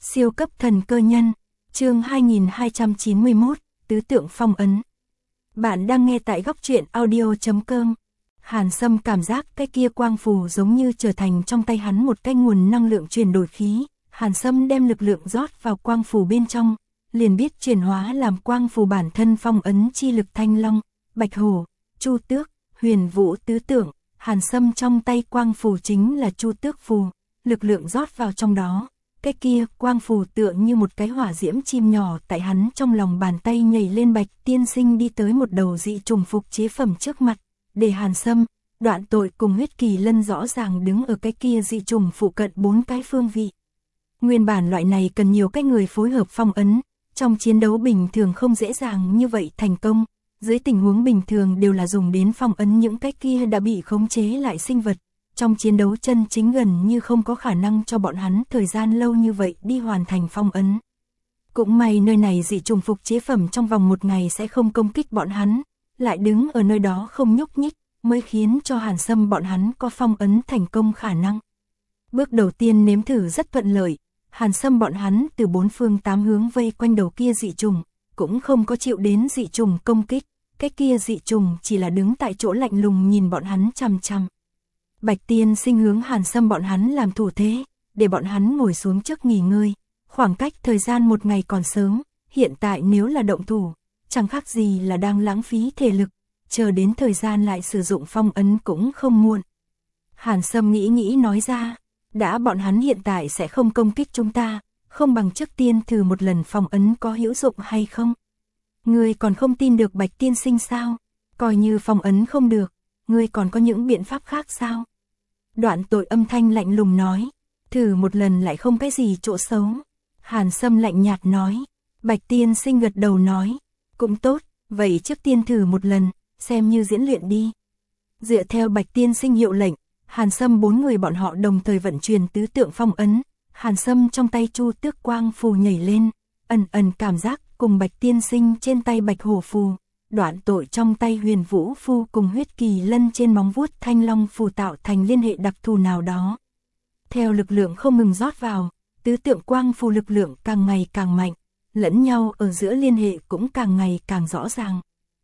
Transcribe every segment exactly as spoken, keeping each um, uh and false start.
Siêu cấp thần cơ nhân, chương hai nghìn hai trăm chín mươi mốt, tứ tượng phong ấn. Bạn đang nghe tại góc truyện audio chấm com. Hàn Sâm cảm giác cái kia quang phù giống như trở thành trong tay hắn một cái nguồn năng lượng chuyển đổi khí. Hàn Sâm đem lực lượng rót vào quang phù bên trong, liền biết chuyển hóa làm quang phù bản thân phong ấn chi lực Thanh Long, Bạch Hổ, Chu Tước, Huyền Vũ tứ tượng. Hàn Sâm trong tay quang phù chính là Chu Tước phù, lực lượng rót vào trong đó. Cái kia quang phù tựa như một cái hỏa diễm chim nhỏ tại hắn trong lòng bàn tay nhảy lên. Bạch tiên sinh đi tới một đầu dị trùng phục chế phẩm trước mặt, để Hàn Sâm, Đoạn Tội cùng Huyết Kỳ Lân rõ ràng đứng ở cái kia dị trùng phụ cận bốn cái phương vị. Nguyên bản loại này cần nhiều cái người phối hợp phong ấn, trong chiến đấu bình thường không dễ dàng như vậy thành công, dưới tình huống bình thường đều là dùng đến phong ấn những cái kia đã bị khống chế lại sinh vật. Trong chiến đấu chân chính gần như không có khả năng cho bọn hắn thời gian lâu như vậy đi hoàn thành phong ấn. Cũng may nơi này dị trùng phục chế phẩm trong vòng một ngày sẽ không công kích bọn hắn, lại đứng ở nơi đó không nhúc nhích, mới khiến cho Hàn Sâm bọn hắn có phong ấn thành công khả năng. Bước đầu tiên nếm thử rất thuận lợi, Hàn Sâm bọn hắn từ bốn phương tám hướng vây quanh đầu kia dị trùng, cũng không có chịu đến dị trùng công kích, cái kia dị trùng chỉ là đứng tại chỗ lạnh lùng nhìn bọn hắn chằm chằm. Bạch tiên sinh hướng Hàn Sâm bọn hắn làm thủ thế, để bọn hắn ngồi xuống trước nghỉ ngơi. Khoảng cách thời gian một ngày còn sớm, hiện tại nếu là động thủ, chẳng khác gì là đang lãng phí thể lực, chờ đến thời gian lại sử dụng phong ấn cũng không muộn. Hàn Sâm nghĩ nghĩ nói ra, đã bọn hắn hiện tại sẽ không công kích chúng ta, không bằng trước tiên thử một lần phong ấn có hữu dụng hay không. Ngươi còn không tin được Bạch tiên sinh sao? Coi như phong ấn không được, ngươi còn có những biện pháp khác sao? Đoạn Tội âm thanh lạnh lùng nói, thử một lần lại không cái gì chỗ xấu. Hàn Sâm lạnh nhạt nói, Bạch tiên sinh gật đầu nói, cũng tốt, vậy trước tiên thử một lần, xem như diễn luyện đi. Dựa theo Bạch tiên sinh hiệu lệnh, Hàn Sâm bốn người bọn họ đồng thời vận chuyển tứ tượng phong ấn. Hàn Sâm trong tay Chu Tước quang phù nhảy lên, ẩn ẩn cảm giác cùng Bạch tiên sinh trên tay Bạch Hổ phù. Đoạn Tội trong tay Huyền Vũ phù cùng Huyết Kỳ Lân trên móng vuốt Thanh Long phù tạo thành liên hệ đặc thù nào đó. Theo lực lượng không ngừng rót vào, tứ tượng quang phù lực lượng càng ngày càng mạnh, lẫn nhau ở giữa liên hệ cũng càng ngày càng rõ ràng.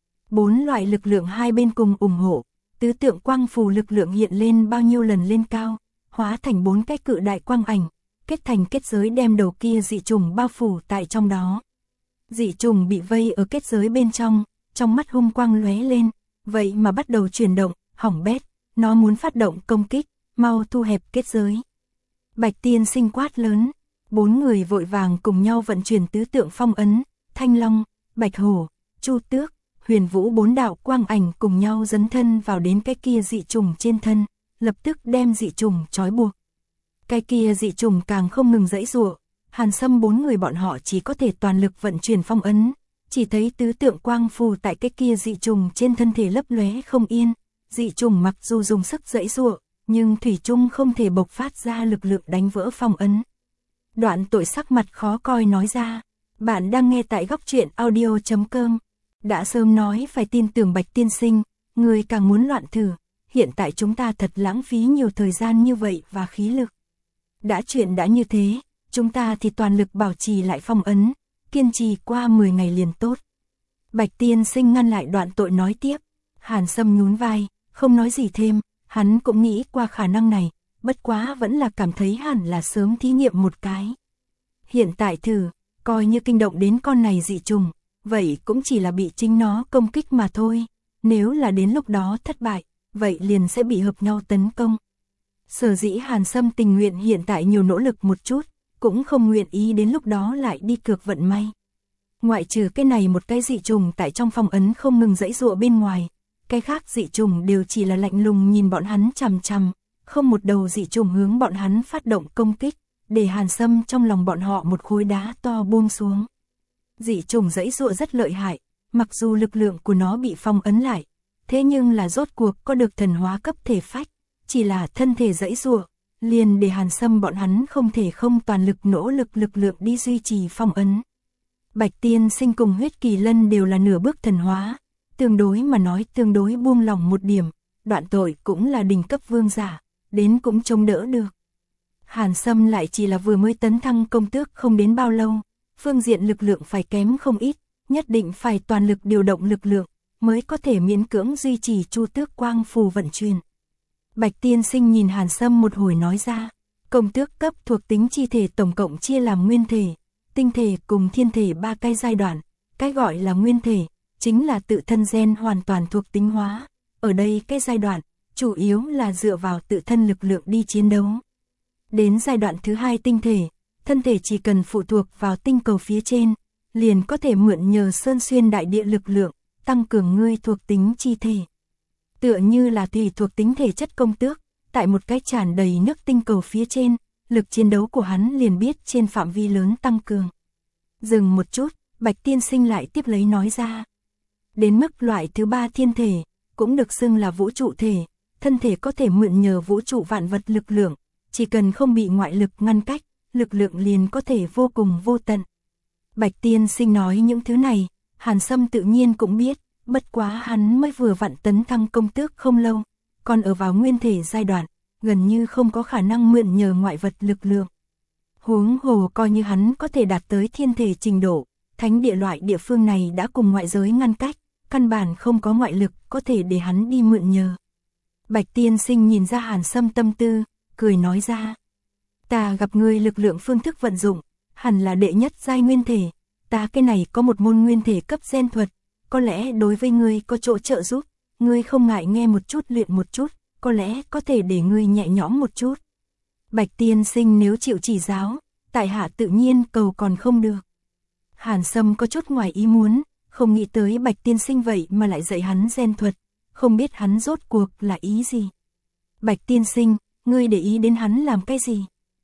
Bốn loại lực lượng hai bên cùng ủng hộ, tứ tượng quang phù lực lượng hiện lên bao nhiêu lần lên cao, hóa thành bốn cái cự đại quang ảnh, kết thành kết giới đem đầu kia dị trùng bao phủ tại trong đó. Dị trùng bị vây ở kết giới bên trong, trong mắt hung quang lóe lên, vậy mà bắt đầu chuyển động, hỏng bét, nó muốn phát động công kích, mau thu hẹp kết giới. Bạch tiên sinh quát lớn, bốn người vội vàng cùng nhau vận chuyển tứ tượng phong ấn, Thanh Long, Bạch Hổ, Chu Tước, Huyền Vũ bốn đạo quang ảnh cùng nhau dấn thân vào đến cái kia dị trùng trên thân, lập tức đem dị trùng trói buộc. Cái kia dị trùng càng không ngừng giãy giụa, Hàn Sâm bốn người bọn họ chỉ có thể toàn lực vận chuyển phong ấn. Chỉ thấy tứ tượng quang phù tại cái kia dị trùng trên thân thể lấp lóe không yên, dị trùng mặc dù dùng sức giãy giụa, nhưng thủy chung không thể bộc phát ra lực lượng đánh vỡ phong ấn. Đoạn Tội sắc mặt khó coi nói ra, bạn đang nghe tại góc truyện audio chấm com. Đã sớm nói phải tin tưởng Bạch tiên sinh, người càng muốn loạn thử, hiện tại chúng ta thật lãng phí nhiều thời gian như vậy và khí lực. Đã chuyện đã như thế, chúng ta thì toàn lực bảo trì lại phong ấn, kiên trì qua mười ngày liền tốt. Bạch tiên sinh ngăn lại Đoạn Tội nói tiếp. Hàn Sâm nhún vai, không nói gì thêm, hắn cũng nghĩ qua khả năng này, bất quá vẫn là cảm thấy hẳn là sớm thí nghiệm một cái. Hiện tại thử, coi như kinh động đến con này dị trùng, vậy cũng chỉ là bị chính nó công kích mà thôi, nếu là đến lúc đó thất bại, vậy liền sẽ bị hợp nhau tấn công. Sở dĩ Hàn Sâm tình nguyện hiện tại nhiều nỗ lực một chút, cũng không nguyện ý đến lúc đó lại đi cược vận may. Ngoại trừ cái này một cái dị trùng tại trong phong ấn không ngừng giãy giụa bên ngoài, cái khác dị trùng đều chỉ là lạnh lùng nhìn bọn hắn chằm chằm, không một đầu dị trùng hướng bọn hắn phát động công kích, để Hàn Sâm trong lòng bọn họ một khối đá to buông xuống. Dị trùng giãy giụa rất lợi hại, mặc dù lực lượng của nó bị phong ấn lại, thế nhưng là rốt cuộc có được thần hóa cấp thể phách, chỉ là thân thể giãy giụa, liền để Hàn Sâm bọn hắn không thể không toàn lực nỗ lực lực lượng đi duy trì phong ấn. Bạch tiên sinh cùng Huyết Kỳ Lân đều là nửa bước thần hóa, tương đối mà nói tương đối buông lòng một điểm, Đoạn Tội cũng là đỉnh cấp vương giả, đến cũng chống đỡ được. Hàn Sâm lại chỉ là vừa mới tấn thăng công tước không đến bao lâu, phương diện lực lượng phải kém không ít, nhất định phải toàn lực điều động lực lượng, mới có thể miễn cưỡng duy trì chu tước quang phù vận chuyển. Bạch tiên sinh nhìn Hàn Sâm một hồi nói ra, công tước cấp thuộc tính chi thể tổng cộng chia làm nguyên thể, tinh thể cùng thiên thể ba cái giai đoạn, cái gọi là nguyên thể, chính là tự thân gen hoàn toàn thuộc tính hóa, ở đây cái giai đoạn, chủ yếu là dựa vào tự thân lực lượng đi chiến đấu. Đến giai đoạn thứ hai tinh thể, thân thể chỉ cần phụ thuộc vào tinh cầu phía trên, liền có thể mượn nhờ sơn xuyên đại địa lực lượng, tăng cường ngươi thuộc tính chi thể. Tựa như là thủy thuộc tính thể chất công tước, tại một cái tràn đầy nước tinh cầu phía trên, lực chiến đấu của hắn liền biết trên phạm vi lớn tăng cường. Dừng một chút, Bạch tiên sinh lại tiếp lấy nói ra. Đến mức loại thứ ba thiên thể, cũng được xưng là vũ trụ thể, thân thể có thể mượn nhờ vũ trụ vạn vật lực lượng, chỉ cần không bị ngoại lực ngăn cách, lực lượng liền có thể vô cùng vô tận. Bạch tiên sinh nói những thứ này, Hàn Sâm tự nhiên cũng biết, bất quá hắn mới vừa vặn tấn thăng công tước không lâu, còn ở vào nguyên thể giai đoạn, gần như không có khả năng mượn nhờ ngoại vật lực lượng. Huống hồ coi như hắn có thể đạt tới thiên thể trình độ, thánh địa loại địa phương này đã cùng ngoại giới ngăn cách, căn bản không có ngoại lực có thể để hắn đi mượn nhờ. Bạch tiên sinh nhìn ra Hàn Sâm tâm tư, cười nói ra. Ta gặp ngươi lực lượng phương thức vận dụng, hẳn là đệ nhất giai nguyên thể, ta cái này có một môn nguyên thể cấp gen thuật, có lẽ đối với ngươi có chỗ trợ giúp, ngươi không ngại nghe một chút luyện một chút, có lẽ có thể để ngươi nhẹ nhõm một chút. Bạch tiên sinh nếu chịu chỉ giáo, tại hạ tự nhiên cầu còn không được. Hàn Sâm có chút ngoài ý muốn, không nghĩ tới Bạch tiên sinh vậy mà lại dạy hắn gen thuật, không biết hắn rốt cuộc là ý gì. Bạch tiên sinh, ngươi để ý đến hắn làm cái gì?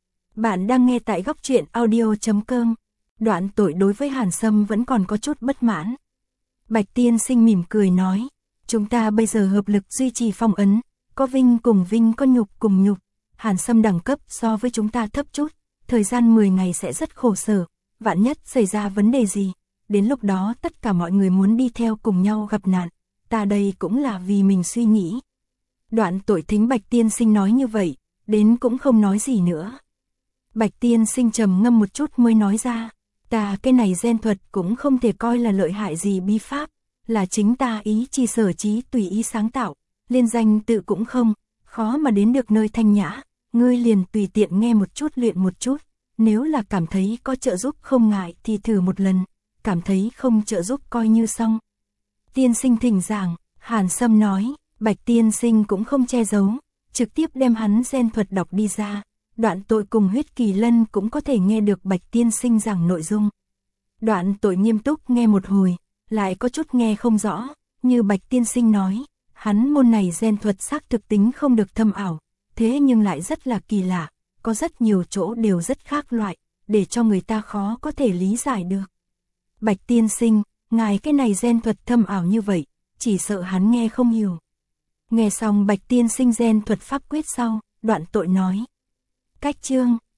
Bạn đang nghe tại góc truyện audio chấm com. Đoạn tội đối với Hàn Sâm vẫn còn có chút bất mãn. Bạch tiên sinh mỉm cười nói, chúng ta bây giờ hợp lực duy trì phong ấn, có vinh cùng vinh, có nhục cùng nhục. Hàn Sâm đẳng cấp so với chúng ta thấp chút, thời gian mười ngày sẽ rất khổ sở, vạn nhất xảy ra vấn đề gì, đến lúc đó tất cả mọi người muốn đi theo cùng nhau gặp nạn, ta đây cũng là vì mình suy nghĩ. Đoạn tội thính Bạch tiên sinh nói như vậy, đến cũng không nói gì nữa. Bạch tiên sinh trầm ngâm một chút mới nói ra, ta cái này gen thuật cũng không thể coi là lợi hại gì bí pháp, là chính ta ý chỉ sở trí tùy ý sáng tạo, liên danh tự cũng không, khó mà đến được nơi thanh nhã, ngươi liền tùy tiện nghe một chút luyện một chút, nếu là cảm thấy có trợ giúp không ngại thì thử một lần, cảm thấy không trợ giúp coi như xong. Tiên sinh thỉnh giảng, Hàn Sâm nói, Bạch tiên sinh cũng không che giấu, trực tiếp đem hắn gen thuật đọc đi ra. Đoạn tội cùng Huyết Kỳ Lân cũng có thể nghe được Bạch tiên sinh giảng nội dung. Đoạn tội nghiêm túc nghe một hồi, lại có chút nghe không rõ, như Bạch tiên sinh nói, hắn môn này gen thuật xác thực tính không được thâm ảo, thế nhưng lại rất là kỳ lạ, có rất nhiều chỗ đều rất khác loại, để cho người ta khó có thể lý giải được. Bạch tiên sinh, ngài cái này gen thuật thâm ảo như vậy, chỉ sợ hắn nghe không hiểu. Nghe xong Bạch tiên sinh gen thuật pháp quyết sau, đoạn tội nói. Cách chương,